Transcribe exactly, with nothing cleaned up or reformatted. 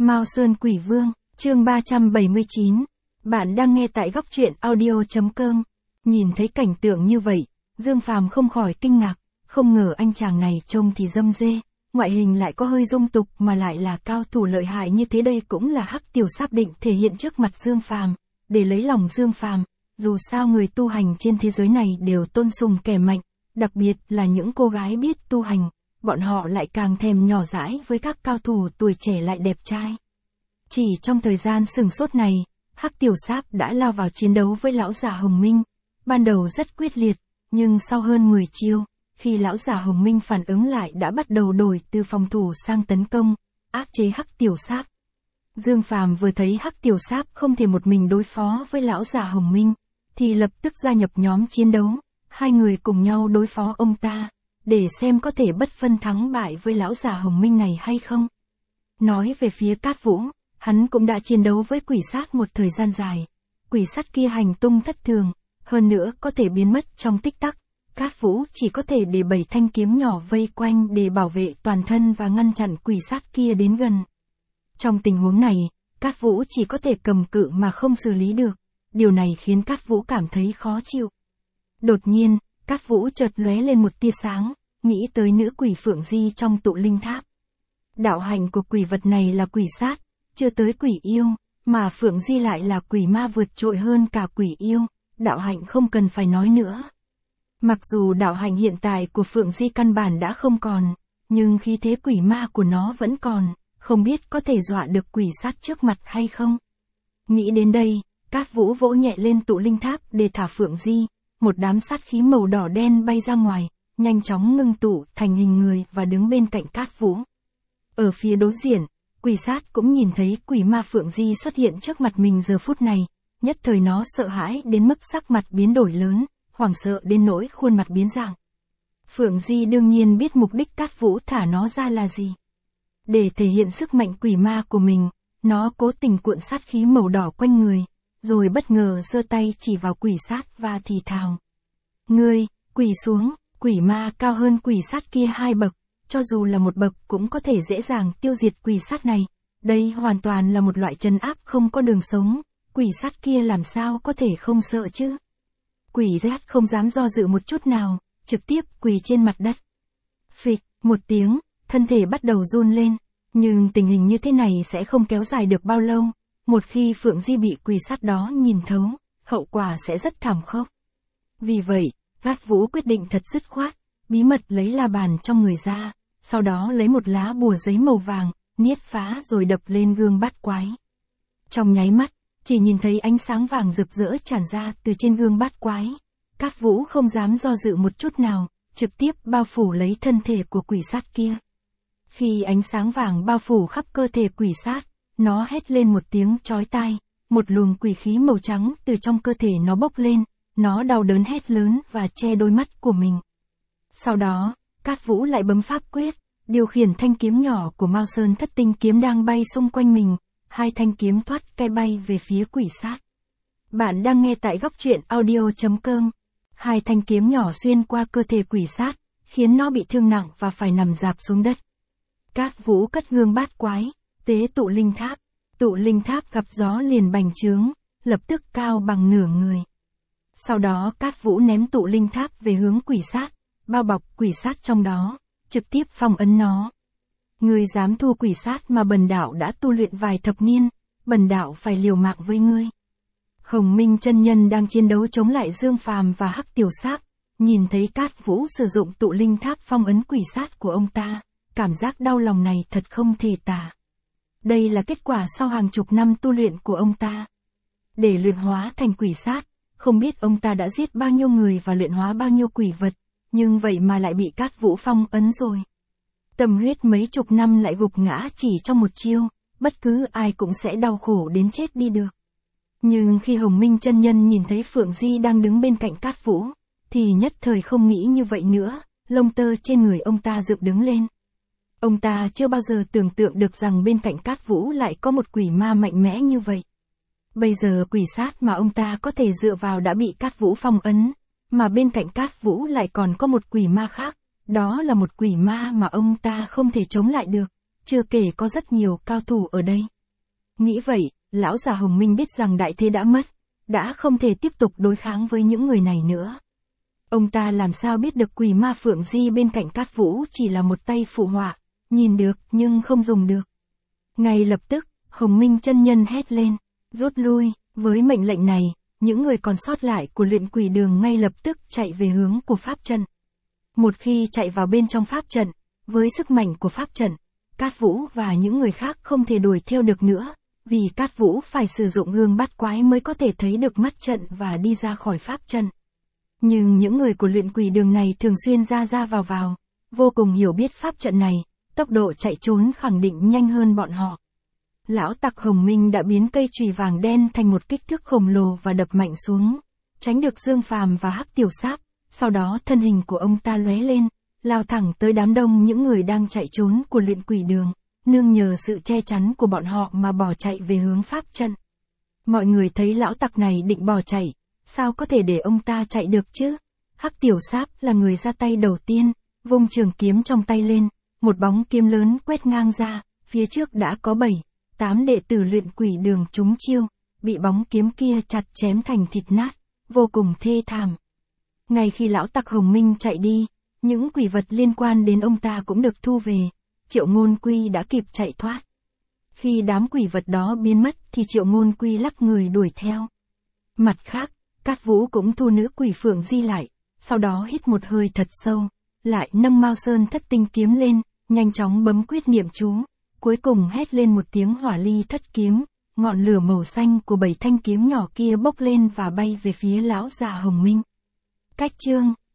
Mao Sơn Quỷ Vương, chương ba trăm bảy mươi chín. Bạn đang nghe tại góc truyện audio chấm com. Nhìn thấy cảnh tượng như vậy, Dương Phàm không khỏi kinh ngạc, không ngờ anh chàng này trông thì dâm dê, ngoại hình lại có hơi dung tục mà lại là cao thủ lợi hại như thế. Đây cũng là Hắc Tiểu Sáp định thể hiện trước mặt Dương Phàm, để lấy lòng Dương Phàm. Dù sao người tu hành trên thế giới này đều tôn sùng kẻ mạnh, đặc biệt là những cô gái biết tu hành, bọn họ lại càng thèm nhỏ dãi với các cao thủ tuổi trẻ lại đẹp trai. Chỉ trong thời gian sừng sốt này, Hắc Tiểu Sáp đã lao vào chiến đấu với lão già Hồng Minh. Ban đầu rất quyết liệt, nhưng sau hơn mười chiêu, khi lão già Hồng Minh phản ứng lại đã bắt đầu đổi từ phòng thủ sang tấn công, áp chế Hắc Tiểu Sáp. Dương Phàm vừa thấy Hắc Tiểu Sáp không thể một mình đối phó với lão già Hồng Minh, thì lập tức gia nhập nhóm chiến đấu, hai người cùng nhau đối phó ông ta, để xem có thể bất phân thắng bại với lão già Hồng Minh này hay không. Nói về phía Cát Vũ, hắn cũng đã chiến đấu với quỷ sát một thời gian dài. Quỷ sát kia hành tung thất thường, hơn nữa có thể biến mất trong tích tắc. Cát Vũ chỉ có thể để bảy thanh kiếm nhỏ vây quanh để bảo vệ toàn thân và ngăn chặn quỷ sát kia đến gần. Trong tình huống này, Cát Vũ chỉ có thể cầm cự mà không xử lý được. Điều này khiến Cát Vũ cảm thấy khó chịu. Đột nhiên, Cát Vũ chợt lóe lên một tia sáng, nghĩ tới nữ quỷ Phượng Di trong tụ linh tháp. Đạo hạnh của quỷ vật này là quỷ sát, chưa tới quỷ yêu, mà Phượng Di lại là quỷ ma vượt trội hơn cả quỷ yêu, đạo hạnh không cần phải nói nữa. Mặc dù đạo hạnh hiện tại của Phượng Di căn bản đã không còn, nhưng khí thế quỷ ma của nó vẫn còn, không biết có thể dọa được quỷ sát trước mặt hay không. Nghĩ đến đây, Cát Vũ vỗ nhẹ lên tụ linh tháp để thả Phượng Di, một đám sát khí màu đỏ đen bay ra ngoài, nhanh chóng ngưng tụ thành hình người và đứng bên cạnh Cát Vũ. Ở phía đối diện, quỷ sát cũng nhìn thấy quỷ ma Phượng Di xuất hiện trước mặt mình giờ phút này, nhất thời nó sợ hãi đến mức sắc mặt biến đổi lớn, hoảng sợ đến nỗi khuôn mặt biến dạng. Phượng Di đương nhiên biết mục đích Cát Vũ thả nó ra là gì. Để thể hiện sức mạnh quỷ ma của mình, nó cố tình cuộn sát khí màu đỏ quanh người, rồi bất ngờ giơ tay chỉ vào quỷ sát và thì thào. Ngươi, quỳ xuống. Quỷ ma cao hơn quỷ sát kia hai bậc, cho dù là một bậc cũng có thể dễ dàng tiêu diệt quỷ sát này. Đây hoàn toàn là một loại trấn áp không có đường sống, quỷ sát kia làm sao có thể không sợ chứ. Quỷ sát không dám do dự một chút nào, trực tiếp quỳ trên mặt đất. Phịch, một tiếng, thân thể bắt đầu run lên, nhưng tình hình như thế này sẽ không kéo dài được bao lâu. Một khi Phượng Di bị quỷ sát đó nhìn thấu, hậu quả sẽ rất thảm khốc. Vì vậy, Cát Vũ quyết định thật dứt khoát, bí mật lấy la bàn trong người ra, sau đó lấy một lá bùa giấy màu vàng, niết phá rồi đập lên gương bát quái. Trong nháy mắt, chỉ nhìn thấy ánh sáng vàng rực rỡ tràn ra từ trên gương bát quái. Cát Vũ không dám do dự một chút nào, trực tiếp bao phủ lấy thân thể của quỷ sát kia. Khi ánh sáng vàng bao phủ khắp cơ thể quỷ sát, nó hét lên một tiếng chói tai, một luồng quỷ khí màu trắng từ trong cơ thể nó bốc lên. Nó đau đớn hét lớn và che đôi mắt của mình. Sau đó, Cát Vũ lại bấm pháp quyết, điều khiển thanh kiếm nhỏ của Mao Sơn Thất Tinh kiếm đang bay xung quanh mình, hai thanh kiếm thoát cái bay về phía quỷ sát. Bạn đang nghe tại góc truyện audio chấm com. Hai thanh kiếm nhỏ xuyên qua cơ thể quỷ sát, khiến nó bị thương nặng và phải nằm rạp xuống đất. Cát Vũ cất gương bát quái, tế tụ linh tháp. Tụ linh tháp gặp gió liền bành trướng, lập tức cao bằng nửa người. Sau đó Cát Vũ ném tụ linh tháp về hướng quỷ sát, bao bọc quỷ sát trong đó, trực tiếp phong ấn nó. Ngươi dám thua quỷ sát mà bần đạo đã tu luyện vài thập niên, bần đạo phải liều mạng với ngươi. Hồng Minh chân nhân đang chiến đấu chống lại Dương Phàm và Hắc Tiểu Sáp, nhìn thấy Cát Vũ sử dụng tụ linh tháp phong ấn quỷ sát của ông ta, cảm giác đau lòng này thật không thể tả. Đây là kết quả sau hàng chục năm tu luyện của ông ta. Để luyện hóa thành quỷ sát, không biết ông ta đã giết bao nhiêu người và luyện hóa bao nhiêu quỷ vật, nhưng vậy mà lại bị Cát Vũ phong ấn rồi. Tâm huyết mấy chục năm lại gục ngã chỉ trong một chiêu, bất cứ ai cũng sẽ đau khổ đến chết đi được. Nhưng khi Hồng Minh chân nhân nhìn thấy Phượng Di đang đứng bên cạnh Cát Vũ, thì nhất thời không nghĩ như vậy nữa, lông tơ trên người ông ta dựng đứng lên. Ông ta chưa bao giờ tưởng tượng được rằng bên cạnh Cát Vũ lại có một quỷ ma mạnh mẽ như vậy. Bây giờ quỷ sát mà ông ta có thể dựa vào đã bị Cát Vũ phong ấn, mà bên cạnh Cát Vũ lại còn có một quỷ ma khác, đó là một quỷ ma mà ông ta không thể chống lại được, chưa kể có rất nhiều cao thủ ở đây. Nghĩ vậy, lão già Hồng Minh biết rằng đại thế đã mất, đã không thể tiếp tục đối kháng với những người này nữa. Ông ta làm sao biết được quỷ ma Phượng Di bên cạnh Cát Vũ chỉ là một tay phụ họa, nhìn được nhưng không dùng được. Ngay lập tức, Hồng Minh chân nhân hét lên, rút lui, với mệnh lệnh này, những người còn sót lại của luyện quỷ đường ngay lập tức chạy về hướng của pháp trận. Một khi chạy vào bên trong pháp trận, với sức mạnh của pháp trận, Cát Vũ và những người khác không thể đuổi theo được nữa, vì Cát Vũ phải sử dụng gương bắt quái mới có thể thấy được mắt trận và đi ra khỏi pháp trận. Nhưng những người của luyện quỷ đường này thường xuyên ra ra vào vào, vô cùng hiểu biết pháp trận này, tốc độ chạy trốn khẳng định nhanh hơn bọn họ. Lão tặc Hồng Minh đã biến cây chùy vàng đen thành một kích thước khổng lồ và đập mạnh xuống, tránh được Dương Phàm và Hắc Tiểu Sáp, sau đó thân hình của ông ta lóe lên, lao thẳng tới đám đông những người đang chạy trốn của luyện quỷ đường, nương nhờ sự che chắn của bọn họ mà bỏ chạy về hướng pháp trận. Mọi người thấy lão tặc này định bỏ chạy, sao có thể để ông ta chạy được chứ? Hắc Tiểu Sáp là người ra tay đầu tiên, vung trường kiếm trong tay lên, một bóng kiếm lớn quét ngang ra, phía trước đã có bảy, tám đệ tử luyện quỷ đường trúng chiêu, bị bóng kiếm kia chặt chém thành thịt nát, vô cùng thê thảm. Ngay khi lão tặc Hồng Minh chạy đi, những quỷ vật liên quan đến ông ta cũng được thu về, Triệu Ngôn Quy đã kịp chạy thoát. Khi đám quỷ vật đó biến mất thì Triệu Ngôn Quy lắc người đuổi theo. Mặt khác, Cát Vũ cũng thu nữ quỷ Phượng Di lại, sau đó hít một hơi thật sâu, lại nâng Mao Sơn Thất Tinh kiếm lên, nhanh chóng bấm quyết niệm chú, cuối cùng hét lên một tiếng hỏa ly thất kiếm, ngọn lửa màu xanh của bảy thanh kiếm nhỏ kia bốc lên và bay về phía lão già Hồng Minh. Cách chương